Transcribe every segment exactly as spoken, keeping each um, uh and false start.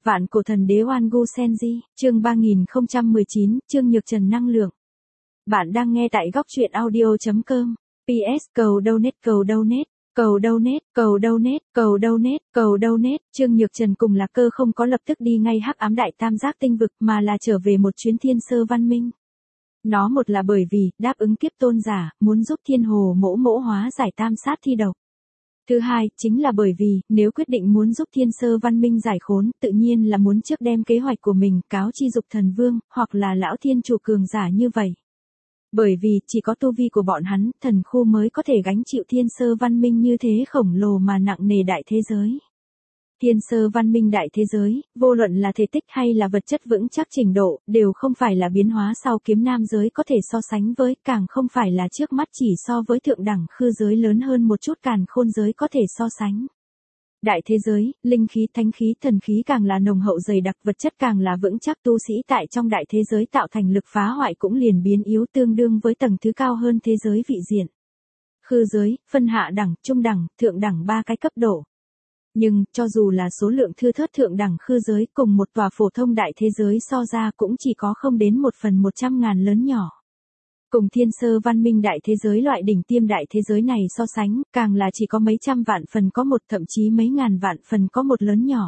Vạn cổ thần đế Oan Gu Senji, chương ba nghìn không trăm mười chín, chương Nhược Trần năng lượng. Bạn đang nghe tại góc truyện audio chấm com. pê ét cầu donate cầu donate, cầu donate, cầu donate, cầu donate, cầu donate. Chương Nhược Trần cùng Lạc Cơ không có lập tức đi ngay hắc ám đại tam giác tinh vực mà là trở về một chuyến thiên sơ văn minh. Nó một là bởi vì đáp ứng kiếp tôn giả, muốn giúp thiên hồ mỗ mỗ hóa giải tam sát thi độc. Thứ hai, chính là bởi vì, nếu quyết định muốn giúp thiên sơ văn minh giải khốn, tự nhiên là muốn trước đem kế hoạch của mình cáo chi Dục Thần Vương, hoặc là lão thiên chủ cường giả như vậy. Bởi vì, chỉ có tu vi của bọn hắn, thần khu mới có thể gánh chịu thiên sơ văn minh như thế khổng lồ mà nặng nề đại thế giới. Thiên sơ văn minh đại thế giới, vô luận là thể tích hay là vật chất vững chắc trình độ, đều không phải là biến hóa sau kiếm nam giới có thể so sánh với, càng không phải là trước mắt chỉ so với thượng đẳng khư giới lớn hơn một chút càn khôn giới có thể so sánh. Đại thế giới, linh khí, thánh khí, thần khí càng là nồng hậu dày đặc, vật chất càng là vững chắc, tu sĩ tại trong đại thế giới tạo thành lực phá hoại cũng liền biến yếu tương đương với tầng thứ cao hơn thế giới vị diện. Khư giới, phân hạ đẳng, trung đẳng, thượng đẳng ba cái cấp độ. Nhưng, cho dù là số lượng thưa thớt thượng đẳng khư giới cùng một tòa phổ thông đại thế giới so ra cũng chỉ có không đến một phần một trăm ngàn lớn nhỏ. Cùng thiên sơ văn minh đại thế giới loại đỉnh tiêm đại thế giới này so sánh, càng là chỉ có mấy trăm vạn phần có một, thậm chí mấy ngàn vạn phần có một lớn nhỏ.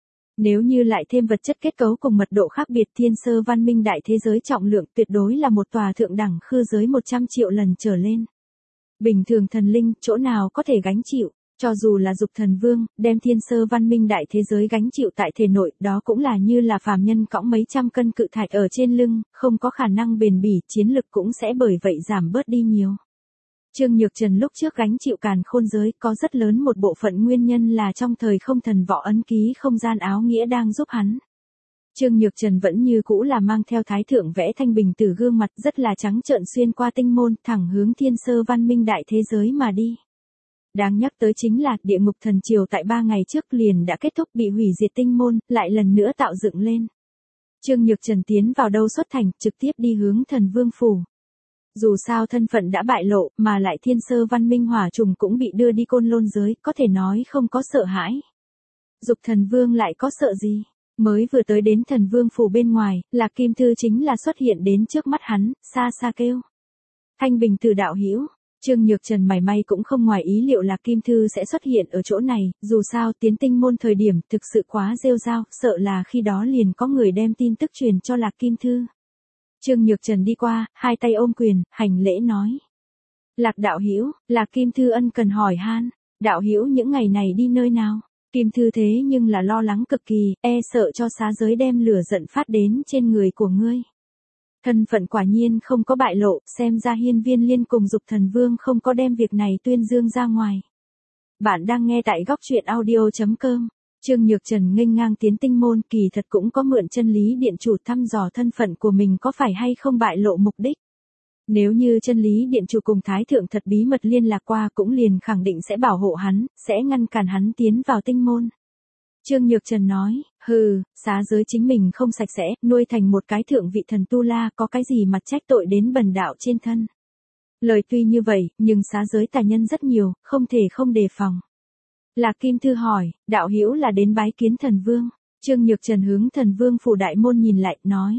Nếu như lại thêm vật chất kết cấu cùng mật độ khác biệt, thiên sơ văn minh đại thế giới trọng lượng tuyệt đối là một tòa thượng đẳng khư giới một trăm triệu lần trở lên. Bình thường thần linh, chỗ nào có thể gánh chịu. Cho dù là Dục Thần Vương, đem thiên sơ văn minh đại thế giới gánh chịu tại thể nội, đó cũng là như là phàm nhân cõng mấy trăm cân cự thạch ở trên lưng, không có khả năng bền bỉ, chiến lực cũng sẽ bởi vậy giảm bớt đi nhiều. Chương Nhược Trần lúc trước gánh chịu càn khôn giới, có rất lớn một bộ phận nguyên nhân là trong thời không thần võ ấn ký không gian áo nghĩa đang giúp hắn. Chương Nhược Trần vẫn như cũ là mang theo thái thượng vẽ thanh bình tử gương mặt rất là trắng trợn xuyên qua tinh môn, thẳng hướng thiên sơ văn minh đại thế giới mà đi. Đáng nhắc tới chính là, địa ngục thần triều tại ba ngày trước liền đã kết thúc, bị hủy diệt tinh môn, lại lần nữa tạo dựng lên. Chương Nhược Trần tiến vào đâu xuất thành, trực tiếp đi hướng thần vương phủ. Dù sao thân phận đã bại lộ, mà lại thiên sơ văn minh hỏa trùng cũng bị đưa đi côn lôn giới, có thể nói không có sợ hãi. Dục Thần Vương lại có sợ gì? Mới vừa tới đến thần vương phủ bên ngoài, Lạc Kim Thư chính là xuất hiện đến trước mắt hắn, xa xa kêu. Thanh bình tử đạo hữu. Chương Nhược Trần mảy may cũng không ngoài ý liệu Lạc Kim Thư sẽ xuất hiện ở chỗ này, dù sao tiến tinh môn thời điểm thực sự quá rêu rao, sợ là khi đó liền có người đem tin tức truyền cho Lạc Kim Thư. Chương Nhược Trần đi qua, hai tay ôm quyền, hành lễ nói. Lạc đạo hữu, Lạc Kim Thư ân cần hỏi han, đạo hữu những ngày này đi nơi nào? Kim Thư thế nhưng là lo lắng cực kỳ, e sợ cho xá giới đem lửa giận phát đến trên người của ngươi. Thân phận quả nhiên không có bại lộ, xem ra Hiên Viên Liên cùng Dục Thần Vương không có đem việc này tuyên dương ra ngoài. Bạn đang nghe tại góc truyện audio chấm com. Chương Nhược Trần nghênh ngang tiến tinh môn, kỳ thật cũng có mượn chân lý điện chủ thăm dò thân phận của mình có phải hay không bại lộ mục đích. Nếu như chân lý điện chủ cùng Thái Thượng thật bí mật liên lạc qua cũng liền khẳng định sẽ bảo hộ hắn, sẽ ngăn cản hắn tiến vào tinh môn. Chương Nhược Trần nói, hừ, xá giới chính mình không sạch sẽ, nuôi thành một cái thượng vị thần tu la, có cái gì mặt trách tội đến bần đạo trên thân. Lời tuy như vậy, nhưng xá giới tà nhân rất nhiều, không thể không đề phòng. Lạc Kim Thư hỏi, đạo hữu là đến bái kiến thần vương. Chương Nhược Trần hướng thần vương phủ đại môn nhìn lại, nói.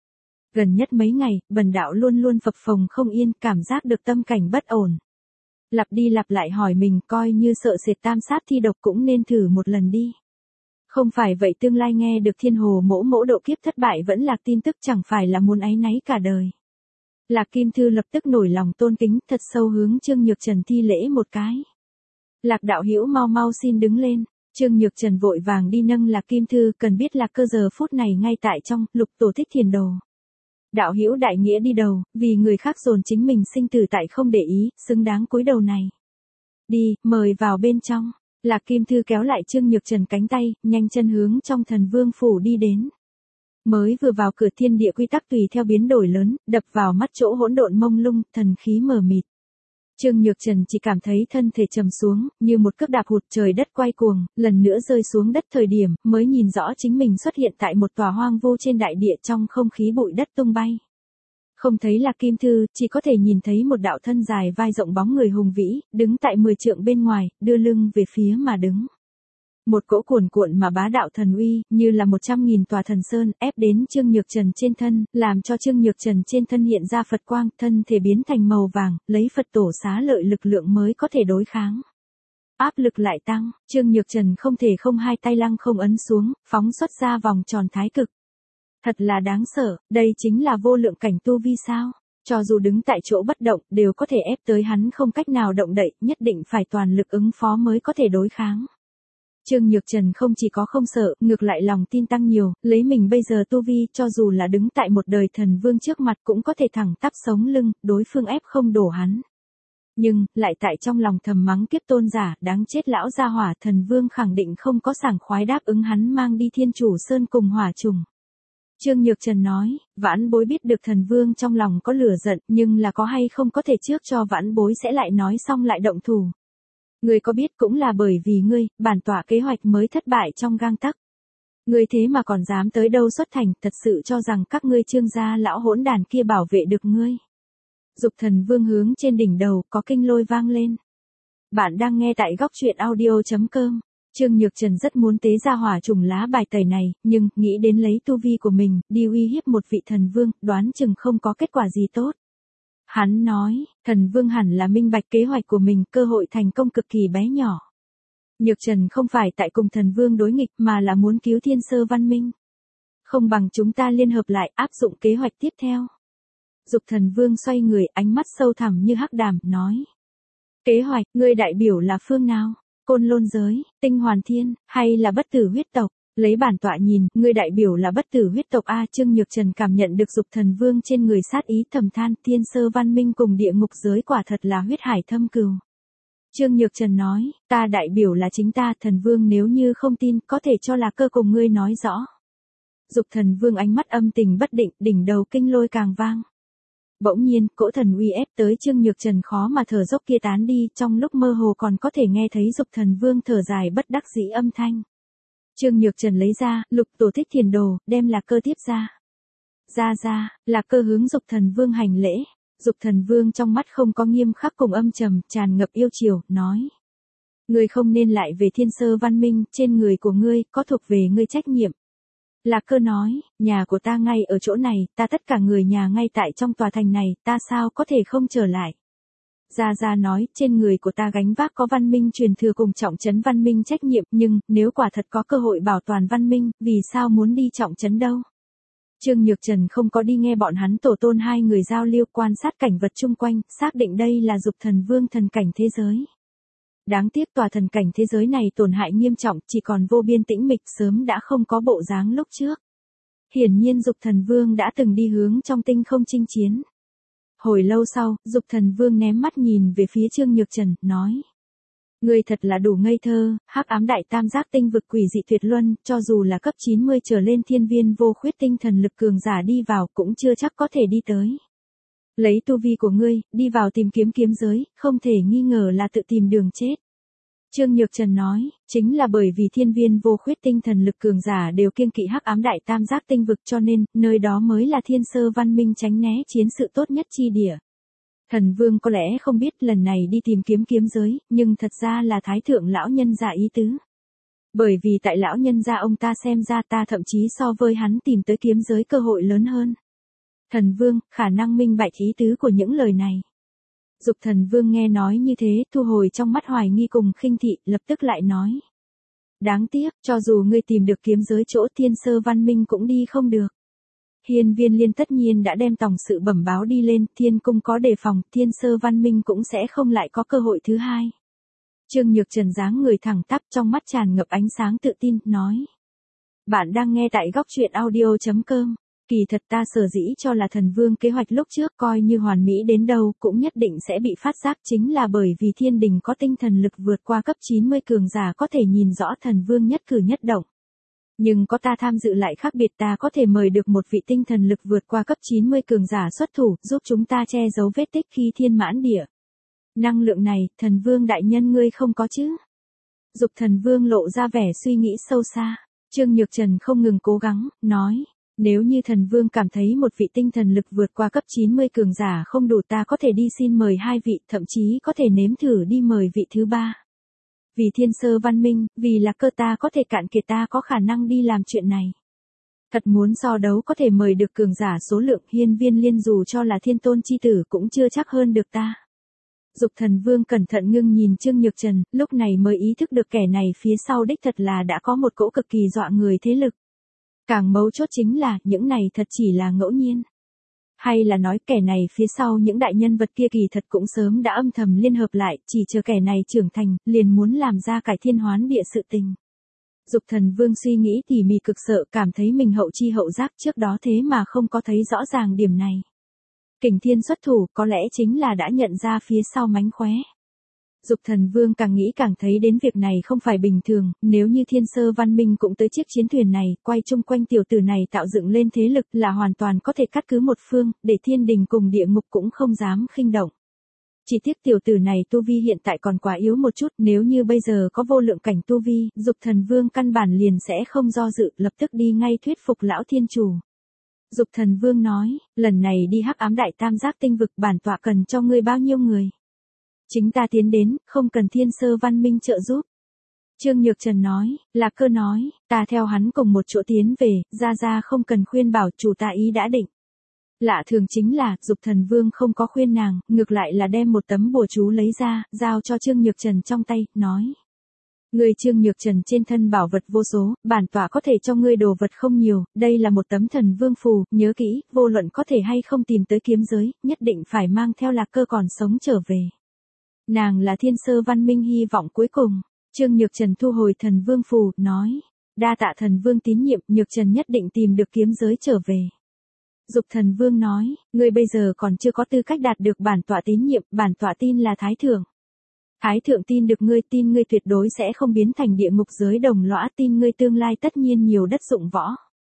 Gần nhất mấy ngày, bần đạo luôn luôn phập phồng không yên, cảm giác được tâm cảnh bất ổn. Lặp đi lặp lại hỏi mình, coi như sợ sệt tam sát thi độc cũng nên thử một lần đi. Không phải vậy tương lai nghe được thiên hồ mỗ mỗ độ kiếp thất bại vẫn lạc tin tức chẳng phải là muốn áy náy cả đời. Lạc Kim Thư lập tức nổi lòng tôn kính, thật sâu hướng Chương Nhược Trần thi lễ một cái. Lạc đạo hữu mau mau xin đứng lên. Chương Nhược Trần vội vàng đi nâng Lạc Kim Thư, cần biết Lạc Cơ giờ phút này ngay tại trong Lục Tổ Thích Thiền Đồ. Đạo hữu đại nghĩa đi đầu, vì người khác dồn chính mình sinh tử tại không để ý, xứng đáng cúi đầu này. Đi, mời vào bên trong. Lạc Kim Thư kéo lại Chương Nhược Trần cánh tay, nhanh chân hướng trong thần vương phủ đi đến. Mới vừa vào cửa, thiên địa quy tắc tùy theo biến đổi lớn, đập vào mắt chỗ hỗn độn mông lung, thần khí mờ mịt. Chương Nhược Trần chỉ cảm thấy thân thể trầm xuống, như một cước đạp hụt, trời đất quay cuồng, lần nữa rơi xuống đất thời điểm, mới nhìn rõ chính mình xuất hiện tại một tòa hoang vu trên đại địa, trong không khí bụi đất tung bay. Không thấy Lạc Kim Thư, chỉ có thể nhìn thấy một đạo thân dài vai rộng bóng người hùng vĩ, đứng tại mười trượng bên ngoài, đưa lưng về phía mà đứng. Một cỗ cuồn cuộn mà bá đạo thần uy, như là một trăm nghìn tòa thần sơn, ép đến Trương Nhược Trần trên thân, làm cho Trương Nhược Trần trên thân hiện ra Phật quang, thân thể biến thành màu vàng, lấy Phật tổ xá lợi lực lượng mới có thể đối kháng. Áp lực lại tăng, Trương Nhược Trần không thể không hai tay lăng không ấn xuống, phóng xuất ra vòng tròn thái cực. Thật là đáng sợ, đây chính là vô lượng cảnh tu vi sao? Cho dù đứng tại chỗ bất động, đều có thể ép tới hắn không cách nào động đậy, nhất định phải toàn lực ứng phó mới có thể đối kháng. Trương Nhược Trần không chỉ có không sợ, ngược lại lòng tin tăng nhiều, lấy mình bây giờ tu vi, cho dù là đứng tại một đời thần vương trước mặt cũng có thể thẳng tắp sống lưng, đối phương ép không đổ hắn. Nhưng, lại tại trong lòng thầm mắng kiếp tôn giả, đáng chết lão gia hỏa, thần vương khẳng định không có sảng khoái đáp ứng hắn mang đi Thiên Chủ Sơn cùng hỏa trùng. Trương Nhược Trần nói, vãn bối biết được thần vương trong lòng có lửa giận, nhưng là có hay không có thể trước cho vãn bối sẽ lại nói xong lại động thủ. Ngươi có biết cũng là bởi vì ngươi, bản tọa kế hoạch mới thất bại trong gang tắc. Ngươi thế mà còn dám tới đâu xuất thành, thật sự cho rằng các ngươi Trương gia lão hỗn đàn kia bảo vệ được ngươi. Dục thần vương hướng trên đỉnh đầu, có kinh lôi vang lên. Bạn đang nghe tại góc truyện audio chấm com. Trương Nhược Trần rất muốn tế ra hỏa trùng lá bài tẩy này, nhưng, nghĩ đến lấy tu vi của mình, đi uy hiếp một vị thần vương, đoán chừng không có kết quả gì tốt. Hắn nói, thần vương hẳn là minh bạch kế hoạch của mình, cơ hội thành công cực kỳ bé nhỏ. Nhược Trần không phải tại cùng thần vương đối nghịch mà là muốn cứu thiên sơ văn minh. Không bằng chúng ta liên hợp lại áp dụng kế hoạch tiếp theo. Dục thần vương xoay người, ánh mắt sâu thẳm như hắc đàm, nói. Kế hoạch, ngươi đại biểu là phương nào? Côn Lôn giới, Tinh Hoàn Thiên, hay là bất tử huyết tộc? Lấy bản tọa nhìn, ngươi đại biểu là bất tử huyết tộc A. Trương Nhược Trần cảm nhận được dục thần vương trên người sát ý thầm than, thiên sơ văn minh cùng địa ngục giới quả thật là huyết hải thâm cừu. Trương Nhược Trần nói, ta đại biểu là chính ta, thần vương nếu như không tin, có thể cho là cơ cùng ngươi nói rõ. Dục thần vương ánh mắt âm tình bất định, đỉnh đầu kinh lôi càng vang. Bỗng nhiên, cỗ thần uy ép tới Trương Nhược Trần khó mà thở dốc kia tán đi, trong lúc mơ hồ còn có thể nghe thấy dục thần vương thở dài bất đắc dĩ âm thanh. Trương Nhược Trần lấy ra, lục tổ thích thiền đồ, đem lạc cơ tiếp ra. Ra ra, lạc cơ hướng dục thần vương hành lễ. Dục thần vương trong mắt không có nghiêm khắc cùng âm trầm, tràn ngập yêu chiều, nói. Ngươi không nên lại về thiên sơ văn minh, trên người của ngươi, có thuộc về ngươi trách nhiệm. Lạc cơ nói, nhà của ta ngay ở chỗ này, ta tất cả người nhà ngay tại trong tòa thành này, ta sao có thể không trở lại. Gia Gia nói, trên người của ta gánh vác có văn minh truyền thừa cùng trọng trấn văn minh trách nhiệm, nhưng, nếu quả thật có cơ hội bảo toàn văn minh, vì sao muốn đi trọng trấn đâu? Trương Nhược Trần không có đi nghe bọn hắn tổ tôn hai người giao lưu quan sát cảnh vật chung quanh, xác định đây là dục thần vương thần cảnh thế giới. Đáng tiếc tòa thần cảnh thế giới này tổn hại nghiêm trọng, chỉ còn vô biên tĩnh mịch, sớm đã không có bộ dáng lúc trước. Hiển nhiên dục thần vương đã từng đi hướng trong tinh không chinh chiến. Hồi lâu sau, dục thần vương ném mắt nhìn về phía Trương Nhược Trần, nói. Ngươi thật là đủ ngây thơ, hắc ám đại tam giác tinh vực quỷ dị tuyệt luân, cho dù là cấp chín mươi trở lên thiên viên vô khuyết tinh thần lực cường giả đi vào cũng chưa chắc có thể đi tới. Lấy tu vi của ngươi, đi vào tìm kiếm kiếm giới, không thể nghi ngờ là tự tìm đường chết. Trương Nhược Trần nói, chính là bởi vì thiên viên vô khuyết tinh thần lực cường giả đều kiêng kỵ hắc ám đại tam giác tinh vực cho nên, nơi đó mới là thiên sơ văn minh tránh né chiến sự tốt nhất chi địa. Thần vương có lẽ không biết lần này đi tìm kiếm kiếm giới, nhưng thật ra là thái thượng lão nhân gia ý tứ. Bởi vì tại lão nhân gia ông ta xem ra ta thậm chí so với hắn tìm tới kiếm giới cơ hội lớn hơn. Thần vương, khả năng minh bạch ý tứ của những lời này. Dục thần vương nghe nói như thế, thu hồi trong mắt hoài nghi cùng khinh thị, lập tức lại nói. Đáng tiếc, cho dù ngươi tìm được kiếm giới chỗ thiên sơ văn minh cũng đi không được. Hiên viên liên tất nhiên đã đem tổng sự bẩm báo đi lên, thiên cung có đề phòng, thiên sơ văn minh cũng sẽ không lại có cơ hội thứ hai. Trương Nhược Trần dáng người thẳng tắp trong mắt tràn ngập ánh sáng tự tin, nói. Bạn đang nghe tại góc truyện audio chấm com. Kỳ thật ta sở dĩ cho là thần vương kế hoạch lúc trước coi như hoàn mỹ đến đâu cũng nhất định sẽ bị phát giác chính là bởi vì thiên đình có tinh thần lực vượt qua cấp chín mươi cường giả có thể nhìn rõ thần vương nhất cử nhất động. Nhưng có ta tham dự lại khác biệt, ta có thể mời được một vị tinh thần lực vượt qua cấp chín mươi cường giả xuất thủ giúp chúng ta che giấu vết tích khi thiên mãn địa. Năng lượng này, thần vương đại nhân ngươi không có chứ? Dục thần vương lộ ra vẻ suy nghĩ sâu xa. Trương Nhược Trần không ngừng cố gắng, nói. Nếu như thần vương cảm thấy một vị tinh thần lực vượt qua cấp chín mươi cường giả không đủ, ta có thể đi xin mời hai vị, thậm chí có thể nếm thử đi mời vị thứ ba. Vì Thiên Sơ Văn Minh, vì là cơ ta có thể cạn kiệt ta có khả năng đi làm chuyện này. Thật muốn so đấu có thể mời được cường giả số lượng hiên viên liên dù cho là thiên tôn chi tử cũng chưa chắc hơn được ta. Dục Thần Vương cẩn thận ngưng nhìn Trương Nhược Trần, lúc này mới ý thức được kẻ này phía sau đích thật là đã có một cỗ cực kỳ dọa người thế lực. Càng mấu chốt chính là, những này thật chỉ là ngẫu nhiên. Hay là nói kẻ này phía sau những đại nhân vật kia kỳ thật cũng sớm đã âm thầm liên hợp lại, chỉ chờ kẻ này trưởng thành, liền muốn làm ra cải thiên hoán địa sự tình. Dục Thần Vương suy nghĩ tỉ mỉ cực sợ, cảm thấy mình hậu chi hậu giác trước đó thế mà không có thấy rõ ràng điểm này. Kình Thiên xuất thủ có lẽ chính là đã nhận ra phía sau mánh khóe. Dục Thần Vương càng nghĩ càng thấy đến việc này không phải bình thường, nếu như Thiên Sơ Văn Minh cũng tới chiếc chiến thuyền này, quay chung quanh tiểu tử này tạo dựng lên thế lực là hoàn toàn có thể cắt cứ một phương, để thiên đình cùng địa ngục cũng không dám khinh động. Chỉ tiếc tiểu tử này tu vi hiện tại còn quá yếu một chút, nếu như bây giờ có vô lượng cảnh tu vi, Dục Thần Vương căn bản liền sẽ không do dự, lập tức đi ngay thuyết phục lão thiên chủ. Dục Thần Vương nói, lần này đi Hắc Ám Đại Tam Giác tinh vực bản tọa cần cho ngươi bao nhiêu người? Chính ta tiến đến, không cần Thiên Sơ Văn Minh trợ giúp. Trương Nhược Trần nói, Lạc Cơ nói, ta theo hắn cùng một chỗ tiến về, ra ra không cần khuyên bảo, chủ ta ý đã định. Lạ thường chính là, Dục Thần Vương không có khuyên nàng, ngược lại là đem một tấm bùa chú lấy ra, giao cho Trương Nhược Trần trong tay, nói. Ngươi Trương Nhược Trần trên thân bảo vật vô số, bản tọa có thể cho ngươi đồ vật không nhiều, đây là một tấm thần vương phù, nhớ kỹ, vô luận có thể hay không tìm tới kiếm giới, nhất định phải mang theo Lạc Cơ còn sống trở về. Nàng là Thiên Sơ Văn Minh hy vọng cuối cùng. Trương Nhược Trần thu hồi thần vương phù, nói. Đa tạ thần vương tín nhiệm, Nhược Trần nhất định tìm được kiếm giới trở về. Dục Thần Vương nói, ngươi bây giờ còn chưa có tư cách đạt được bản tọa tín nhiệm, bản tọa tin là Thái Thượng. Thái Thượng tin được ngươi, tin ngươi tuyệt đối sẽ không biến thành địa ngục giới đồng lõa, tin ngươi tương lai tất nhiên nhiều đất dụng võ.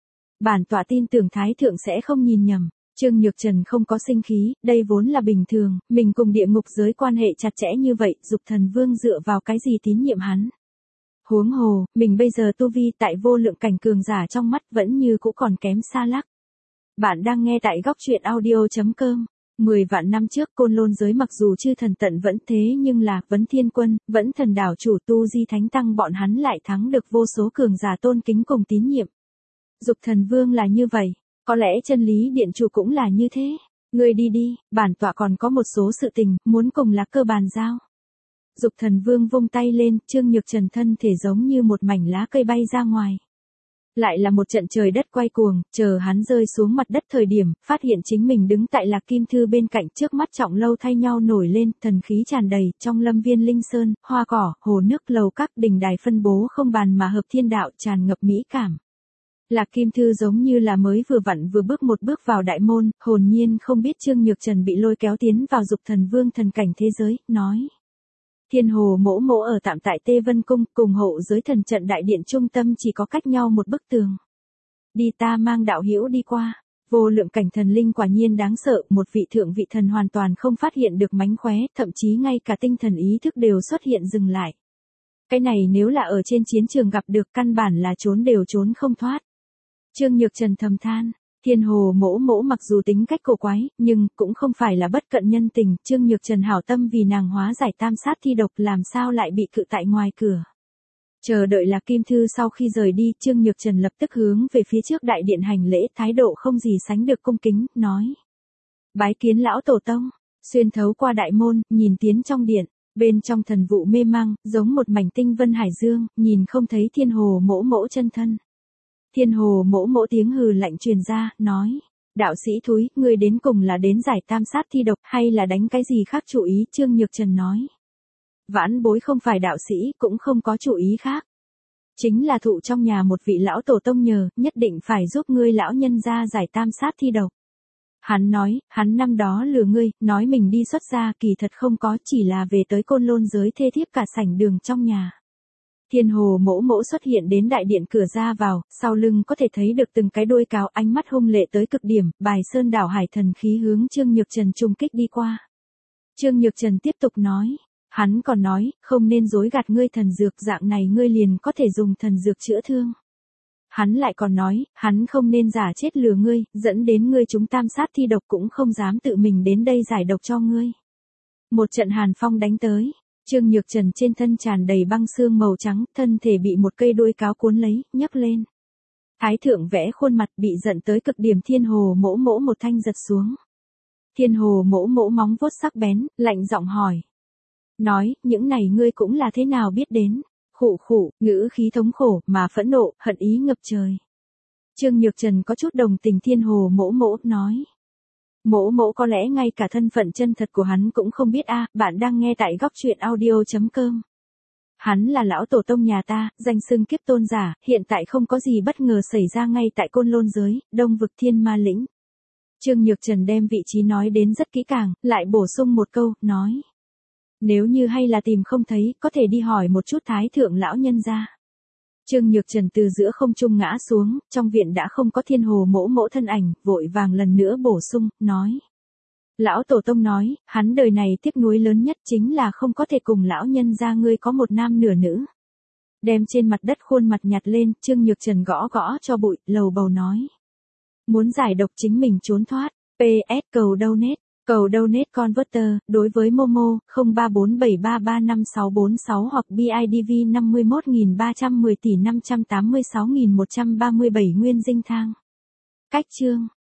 Bản tọa tin tưởng Thái Thượng sẽ không nhìn nhầm. Trương Nhược Trần không có sinh khí, đây vốn là bình thường, mình cùng địa ngục giới quan hệ chặt chẽ như vậy, Dục Thần Vương dựa vào cái gì tín nhiệm hắn. Huống hồ, mình bây giờ tu vi tại vô lượng cảnh cường giả trong mắt vẫn như cũ còn kém xa lắc. Bạn đang nghe tại góc truyện audio chấm com. Mười vạn năm trước Côn Lôn giới mặc dù chư thần tận vẫn thế nhưng là Vấn Thiên Quân, Vẫn Thần đảo chủ Tu Di Thánh Tăng bọn hắn lại thắng được vô số cường giả tôn kính cùng tín nhiệm. Dục Thần Vương là như vậy, có lẽ chân lý điện chủ cũng là như thế. Ngươi đi đi, bản tọa còn có một số sự tình, muốn cùng Lạc Cơ bàn giao. Dục Thần Vương vung tay lên, Trương Nhược Trần thân thể giống như một mảnh lá cây bay ra ngoài. Lại là một trận trời đất quay cuồng, chờ hắn rơi xuống mặt đất thời điểm, phát hiện chính mình đứng tại Lạc Kim Thư bên cạnh, trước mắt trọng lâu thay nhau nổi lên, thần khí tràn đầy, trong lâm viên linh sơn, hoa cỏ, hồ nước lầu các đình đài phân bố không bàn mà hợp thiên đạo tràn ngập mỹ cảm. Lạc Kim Thư giống như là mới vừa vặn vừa bước một bước vào đại môn, hồn nhiên không biết Trương Nhược Trần bị lôi kéo tiến vào Dục Thần Vương thần cảnh thế giới, nói. Thiên Hồ mỗ mỗ ở tạm tại Tê Vân Cung, cùng hộ giới thần trận đại điện trung tâm chỉ có cách nhau một bức tường. Đi ta mang đạo hữu đi qua. Vô lượng cảnh thần linh quả nhiên đáng sợ, một vị thượng vị thần hoàn toàn không phát hiện được mánh khóe, thậm chí ngay cả tinh thần ý thức đều xuất hiện dừng lại. Cái này nếu là ở trên chiến trường gặp được căn bản là trốn đều trốn không thoát. Trương Nhược Trần thầm than. Thiên Hồ mỗ mỗ mặc dù tính cách cổ quái, nhưng cũng không phải là bất cận nhân tình, Trương Nhược Trần hảo tâm vì nàng hóa giải tam sát thi độc làm sao lại bị cự tại ngoài cửa. Chờ đợi Lạc Kim Thư sau khi rời đi, Trương Nhược Trần lập tức hướng về phía trước đại điện hành lễ, thái độ không gì sánh được cung kính, nói. Bái kiến lão tổ tông, xuyên thấu qua đại môn, nhìn tiến trong điện, bên trong thần vụ mê mang, giống một mảnh tinh vân hải dương, nhìn không thấy Thiên Hồ mỗ mỗ chân thân. Thiên Hồ mỗ mỗ tiếng hừ lạnh truyền ra, nói, đạo sĩ thúi, ngươi đến cùng là đến giải tam sát thi độc hay là đánh cái gì khác chủ ý, Trương Nhược Trần nói. Vãn bối không phải đạo sĩ, cũng không có chủ ý khác. Chính là thụ trong nhà một vị lão tổ tông nhờ, nhất định phải giúp ngươi lão nhân ra giải tam sát thi độc. Hắn nói, hắn năm đó lừa ngươi, nói mình đi xuất gia, kỳ thật không có, chỉ là về tới Côn Lôn giới thê thiếp cả sảnh đường trong nhà. Thiên Hồ mỗ mỗ xuất hiện đến đại điện cửa ra vào, sau lưng có thể thấy được từng cái đuôi cáo, ánh mắt hung lệ tới cực điểm, bài sơn đảo hải thần khí hướng Trương Nhược Trần trung kích đi qua. Trương Nhược Trần tiếp tục nói, hắn còn nói, không nên dối gạt ngươi thần dược, dạng này ngươi liền có thể dùng thần dược chữa thương. Hắn lại còn nói, hắn không nên giả chết lừa ngươi, dẫn đến ngươi chúng tam sát thi độc cũng không dám tự mình đến đây giải độc cho ngươi. Một trận hàn phong đánh tới. Trương Nhược Trần trên thân tràn đầy băng xương màu trắng, thân thể bị một cây đuôi cáo cuốn lấy, nhấc lên. Thái thượng vẽ khuôn mặt bị giận tới cực điểm, Thiên Hồ Mỗ Mỗ một thanh giật xuống. Thiên Hồ Mỗ Mỗ móng vuốt sắc bén, lạnh giọng hỏi. Nói, những này ngươi cũng là thế nào biết đến? Khụ khụ, ngữ khí thống khổ, mà phẫn nộ, hận ý ngập trời. Trương Nhược Trần có chút đồng tình Thiên Hồ Mỗ Mỗ, nói. Mỗ Mỗ có lẽ ngay cả thân phận chân thật của hắn cũng không biết a. Bạn đang nghe tại góc truyện audio.com. Hắn là lão tổ tông nhà ta, danh xưng kiếp tôn giả, hiện tại không có gì bất ngờ xảy ra ngay tại Côn Lôn giới, Đông vực Thiên Ma lĩnh. Trương Nhược Trần đem vị trí nói đến rất kỹ càng, lại bổ sung một câu, nói. Nếu như hay là tìm không thấy, có thể đi hỏi một chút Thái thượng lão nhân gia. Trương Nhược Trần từ giữa không trung ngã xuống, trong viện đã không có Thiên Hồ Mỗ Mỗ thân ảnh, vội vàng lần nữa bổ sung, nói. Lão tổ tông nói, hắn đời này tiếc nuối lớn nhất chính là không có thể cùng lão nhân gia ngươi có một nam nửa nữ. Đem trên mặt đất khuôn mặt nhặt lên, Trương Nhược Trần gõ gõ cho bụi, lầu bầu nói. Muốn giải độc chính mình trốn thoát, pê ét cầu donate, cầu donate converter, đối với Momo, không ba bốn bảy ba ba năm sáu bốn sáu hoặc bê i đê vê năm mươi mốt nghìn ba trăm mười tỷ năm trăm tám mươi sáu nghìn một trăm ba mươi bảy nguyên dinh thang. Cách chương.